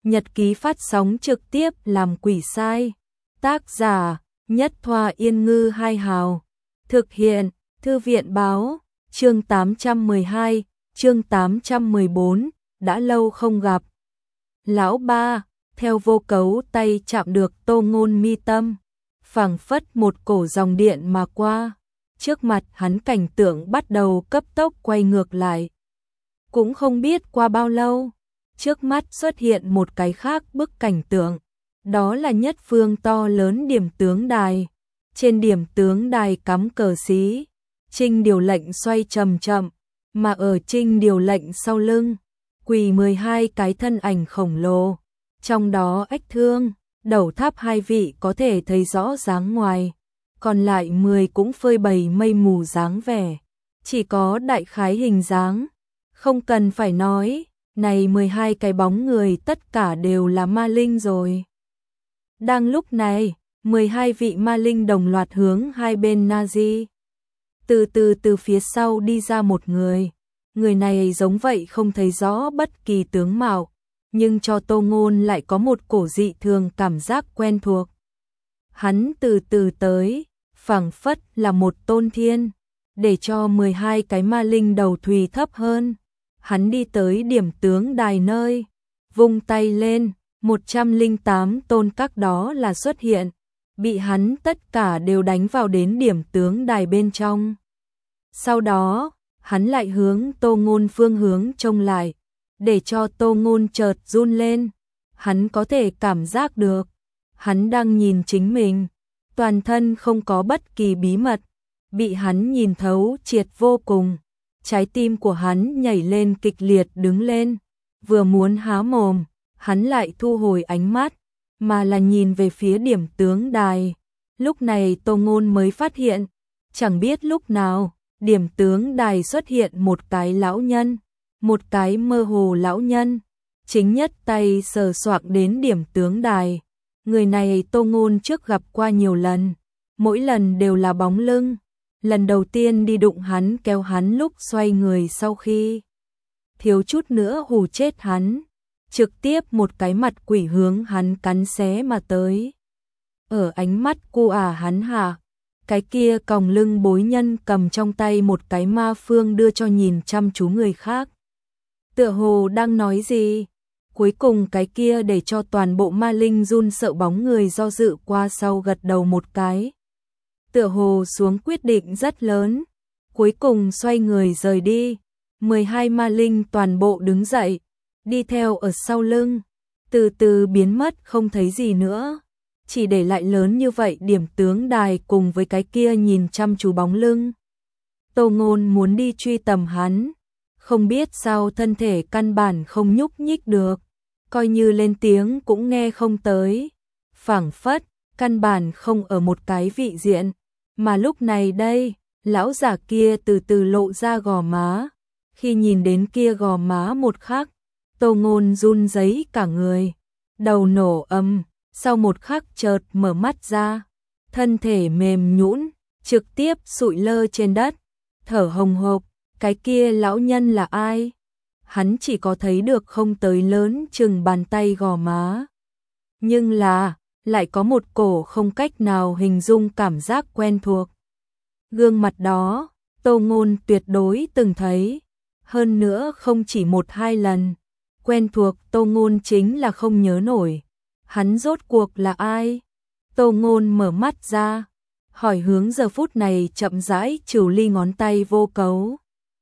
nhật ký phát sóng trực tiếp làm quỷ sai. Tác giả Nhất Thoa Yên Ngư Hai Hào. Thực hiện Thư viện Báo. Chương 812, chương 814, đã lâu không gặp. Lão ba, theo Vô Cấu tay chạm được Tô Ngôn mi tâm, phảng phất một cổ dòng điện mà qua. Trước mặt hắn cảnh tượng bắt đầu cấp tốc quay ngược lại. Cũng không biết qua bao lâu, trước mắt xuất hiện một cái khác bức cảnh tượng. Đó là nhất phương to lớn điểm tướng đài. Trên điểm tướng đài cắm cờ xí, Trinh điều lệnh xoay chậm chậm, mà ở Trinh điều lệnh sau lưng, quỳ 12 cái thân ảnh khổng lồ. Trong đó Ách Thương, Đầu Tháp hai vị có thể thấy rõ dáng ngoài, còn lại 10 cũng phơi bày mây mù dáng vẻ, chỉ có đại khái hình dáng. Không cần phải nói, này 12 cái bóng người tất cả đều là ma linh rồi. Đang lúc này, 12 vị ma linh đồng loạt hướng hai bên Nazi. Từ phía sau đi ra một người. Người này giống vậy không thấy rõ bất kỳ tướng mạo, nhưng cho Tô Ngôn lại có một cổ dị thường cảm giác quen thuộc. Hắn từ từ tới, phảng phất là một tôn thiên, để cho 12 cái ma linh đầu thùy thấp hơn. Hắn đi tới điểm tướng đài nơi, vung tay lên, 108 tôn các đó là xuất hiện, bị hắn tất cả đều đánh vào đến điểm tướng đài bên trong. Sau đó, hắn lại hướng Tô Ngôn phương hướng trông lại, để cho Tô Ngôn chợt run lên. Hắn có thể cảm giác được, hắn đang nhìn chính mình, toàn thân không có bất kỳ bí mật, bị hắn nhìn thấu triệt vô cùng. Trái tim của hắn nhảy lên kịch liệt đứng lên, vừa muốn há mồm, hắn lại thu hồi ánh mắt, mà là nhìn về phía điểm tướng đài. Lúc này Tô Ngôn mới phát hiện, chẳng biết lúc nào, điểm tướng đài xuất hiện một cái lão nhân, một cái mơ hồ lão nhân, chính nhất tay sờ soạng đến điểm tướng đài. Người này Tô Ngôn trước gặp qua nhiều lần, mỗi lần đều là bóng lưng. Lần đầu tiên đi đụng hắn kéo hắn lúc xoay người sau khi thiếu chút nữa hù chết hắn, trực tiếp một cái mặt quỷ hướng hắn cắn xé mà tới. Ở ánh mắt cu hắn hạ, cái kia còng lưng bối nhân cầm trong tay một cái ma phương đưa cho nhìn chăm chú người khác. Tựa hồ đang nói gì? Cuối cùng cái kia để cho toàn bộ ma linh run sợ bóng người do dự qua sau gật đầu một cái. Tựa hồ xuống quyết định rất lớn, cuối cùng xoay người rời đi. 12 ma linh toàn bộ đứng dậy, đi theo ở sau lưng, từ từ biến mất không thấy gì nữa, chỉ để lại lớn như vậy điểm tướng đài cùng với cái kia nhìn chăm chú bóng lưng. Tô Ngôn muốn đi truy tầm hắn, không biết sao thân thể căn bản không nhúc nhích được, coi như lên tiếng cũng nghe không tới, phảng phất căn bản không ở một cái vị diện. Mà lúc này đây, lão giả kia từ từ lộ ra gò má. Khi nhìn đến kia gò má một khắc, Tô Ngôn run rẩy cả người, đầu nổ âm, sau một khắc chợt mở mắt ra, thân thể mềm nhũn, trực tiếp sụi lơ trên đất, thở hồng hộc. Cái kia lão nhân là ai? Hắn chỉ có thấy được không tới lớn chừng bàn tay gò má, nhưng là lại có một cổ không cách nào hình dung cảm giác quen thuộc. Gương mặt đó, Tô Ngôn tuyệt đối từng thấy, hơn nữa không chỉ 1-2 lần. Quen thuộc Tô Ngôn chính là không nhớ nổi. Hắn rốt cuộc là ai? Tô Ngôn mở mắt ra, hỏi hướng giờ phút này chậm rãi trừ ly ngón tay Vô Cấu.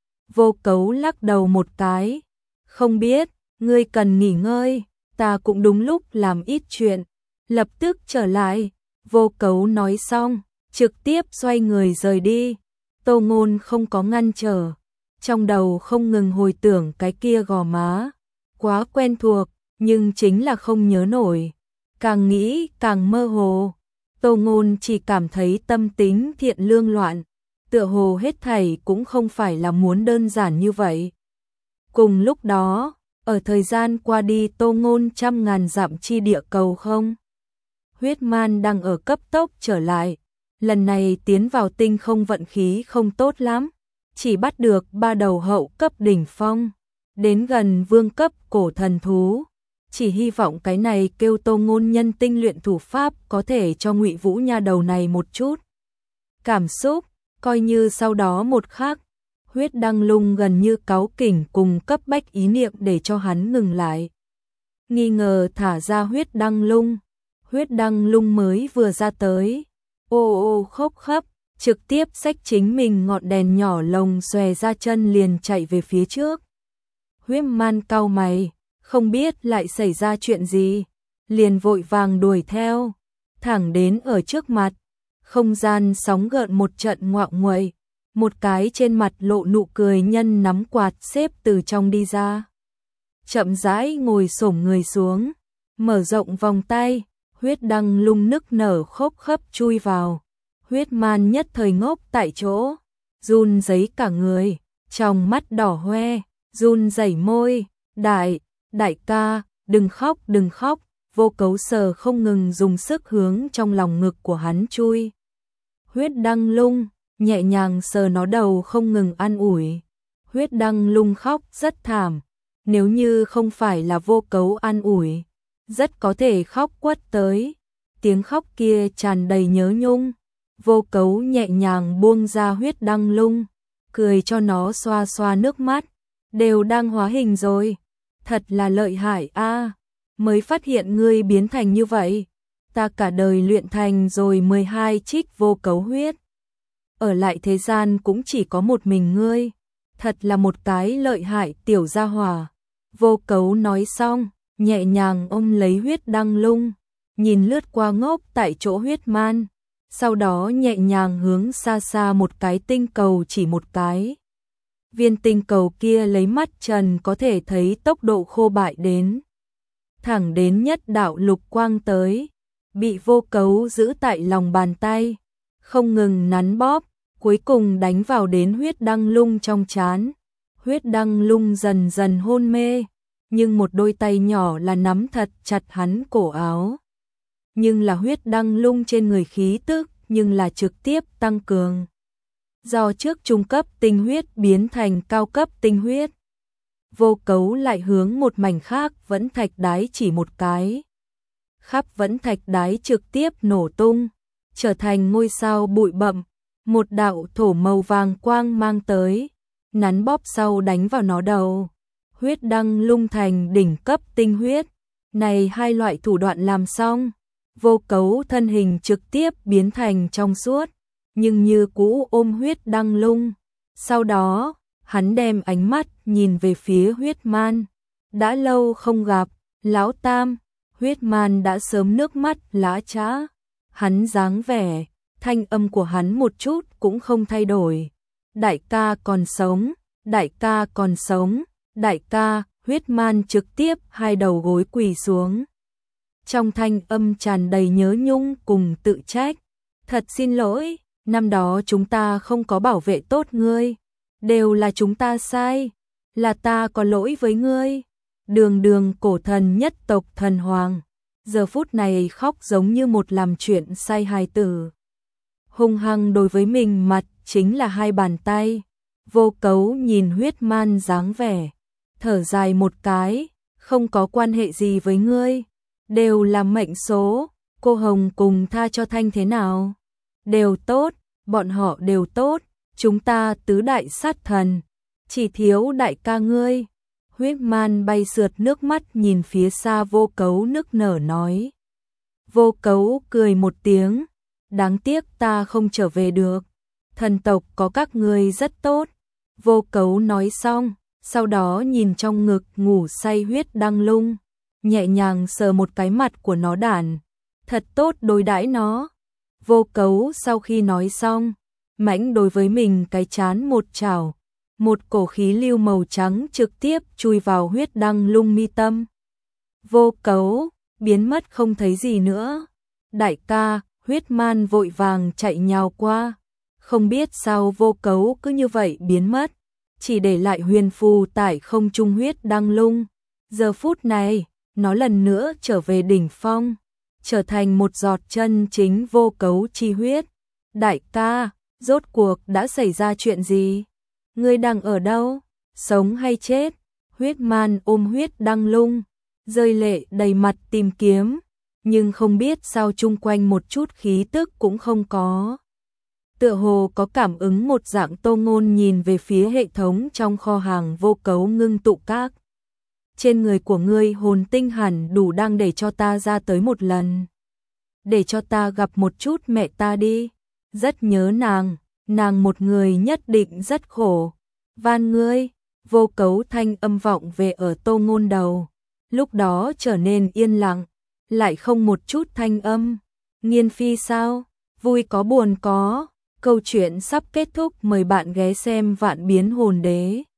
Vô Cấu lắc đầu một cái, không biết, ngươi cần nghỉ ngơi, ta cũng đúng lúc làm ít chuyện. Lập tức trở lại, Vô Cấu nói xong, trực tiếp xoay người rời đi. Tô Ngôn không có ngăn trở, trong đầu không ngừng hồi tưởng cái kia gò má, quá quen thuộc, nhưng chính là không nhớ nổi. Càng nghĩ càng mơ hồ, Tô Ngôn chỉ cảm thấy tâm tính thiện lương loạn, tựa hồ hết thảy cũng không phải là muốn đơn giản như vậy. Cùng lúc đó, ở thời gian qua đi Tô Ngôn trăm ngàn dặm chi địa cầu không. Huyết Man đang ở cấp tốc trở lại, lần này tiến vào tinh không vận khí không tốt lắm, chỉ bắt được 3 đầu hậu cấp đỉnh phong, đến gần vương cấp cổ thần thú, chỉ hy vọng cái này kêu Tô Ngôn Nhân tinh luyện thủ pháp có thể cho Ngụy Vũ nha đầu này một chút cảm xúc, coi như sau đó một khắc, huyết đăng lung gần như cáu kỉnh cùng cấp bách ý niệm để cho hắn ngừng lại. Nghi ngờ thả ra huyết đăng lung mới vừa ra tới, ô ô khóc khắp, trực tiếp xách chính mình ngọn đèn nhỏ lồng xòe ra chân liền chạy về phía trước. Huyết man cau mày, không biết lại xảy ra chuyện gì, liền vội vàng đuổi theo, thẳng đến ở trước mặt, không gian sóng gợn một trận ngoạo nguậy, một cái trên mặt lộ nụ cười nhân nắm quạt xếp từ trong đi ra. Chậm rãi ngồi xổm người xuống, mở rộng vòng tay, huyết đăng lung nức nở khóc khắp chui vào. Huyết man nhất thời ngốc tại chỗ, run rẩy cả người, trong mắt đỏ hoe, run rẩy môi, đại ca, đừng khóc, Vô Cấu sờ không ngừng dùng sức hướng trong lòng ngực của hắn chui. Huyết đăng lung, nhẹ nhàng sờ nó đầu không ngừng an ủi. Huyết đăng lung khóc rất thảm, nếu như không phải là Vô Cấu an ủi, rất có thể khóc quất tới. Tiếng khóc kia tràn đầy nhớ nhung. Vô Cấu nhẹ nhàng buông ra huyết đăng lung, cười cho nó xoa xoa nước mắt, đều đang hóa hình rồi, thật là lợi hại a, mới phát hiện ngươi biến thành như vậy, ta cả đời luyện thành rồi 12 trích Vô Cấu huyết, ở lại thế gian cũng chỉ có một mình ngươi, thật là một cái lợi hại tiểu gia hỏa. Vô Cấu nói xong, nhẹ nhàng ôm lấy huyết đăng lung, nhìn lướt qua ngốc tại chỗ huyết man. Sau đó nhẹ nhàng hướng xa xa một cái tinh cầu chỉ một cái. Viên tinh cầu kia lấy mắt trần có thể thấy tốc độ khô bại đến. Thẳng đến nhất đạo lục quang tới, bị Vô Cấu giữ tại lòng bàn tay, không ngừng nắn bóp, cuối cùng đánh vào đến huyết đăng lung trong trán. Huyết đăng lung dần dần hôn mê, nhưng một đôi tay nhỏ là nắm thật chặt hắn cổ áo. Nhưng là huyết đăng lung trên người khí tức, nhưng là trực tiếp tăng cường. Do trước trung cấp tinh huyết biến thành cao cấp tinh huyết. Vô Cấu lại hướng một mảnh khác vẫn thạch đái chỉ một cái. Khắp vẫn thạch đái trực tiếp nổ tung, trở thành ngôi sao bụi bậm, một đạo thổ màu vàng quang mang tới, nắn bóp sau đánh vào nó đầu. Huyết đăng lung thành đỉnh cấp tinh huyết, này hai loại thủ đoạn làm xong. Vô Cấu thân hình trực tiếp biến thành trong suốt, nhưng như cũ ôm huyết đăng lung. Sau đó, hắn đem ánh mắt nhìn về phía huyết man. Đã lâu không gặp, lão tam, huyết man đã sớm nước mắt lã chã. Hắn dáng vẻ, thanh âm của hắn một chút cũng không thay đổi. Đại ca còn sống, đại ca còn sống, đại ca, huyết man trực tiếp hai đầu gối quỳ xuống. Trong thanh âm tràn đầy nhớ nhung cùng tự trách. Thật xin lỗi, năm đó chúng ta không có bảo vệ tốt ngươi. Đều là chúng ta sai, là ta có lỗi với ngươi. Đường cổ thần nhất tộc thần hoàng, giờ phút này khóc giống như một làm chuyện sai hài tử. Hung hăng đối với mình mặt chính là hai bàn tay. Vô Cấu nhìn huyết man dáng vẻ, thở dài một cái, không có quan hệ gì với ngươi. Đều là mệnh số, cô Hồng cùng tha cho Thanh thế nào? Đều tốt, bọn họ đều tốt, chúng ta tứ đại sát thần, chỉ thiếu đại ca ngươi. Huyết man bay sượt nước mắt nhìn phía xa Vô Cấu nức nở nói. Vô Cấu cười một tiếng, đáng tiếc ta không trở về được, thần tộc có các ngươi rất tốt. Vô Cấu nói xong, sau đó nhìn trong ngực ngủ say huyết đăng lung, nhẹ nhàng sờ một cái mặt của nó đản, thật tốt đối đãi nó. Vô Cấu sau khi nói xong, mãnh đối với mình cái chán một chảo, một cổ khí lưu màu trắng trực tiếp chui vào huyết đăng lung mi tâm. Vô Cấu biến mất không thấy gì nữa. Đại ca, huyết man vội vàng chạy nhào qua, không biết sao Vô Cấu cứ như vậy biến mất, chỉ để lại huyền phù tại không trung huyết đăng lung. Giờ phút này, nó lần nữa trở về đỉnh phong, trở thành một giọt chân chính Vô Cấu chi huyết. Đại ca, rốt cuộc đã xảy ra chuyện gì? Ngươi đang ở đâu? Sống hay chết? Huyết man ôm huyết đăng lung, rơi lệ đầy mặt tìm kiếm, nhưng không biết sao chung quanh một chút khí tức cũng không có. Tựa hồ có cảm ứng một dạng. Tô Ngôn nhìn về phía hệ thống trong kho hàng vô cấu ngưng tụ các. Trên người của ngươi hồn tinh hẳn đủ đang để cho ta ra tới một lần. Để cho ta gặp một chút mẹ ta đi. Rất nhớ nàng một người nhất định rất khổ. Van ngươi, vô cấu thanh âm vọng về ở Tô Ngôn đầu. Lúc đó trở nên yên lặng, lại không một chút thanh âm. Nghiên phi sao? Vui có buồn có. Câu chuyện sắp kết thúc, mời bạn ghé xem Vạn Biến Hồn Đế.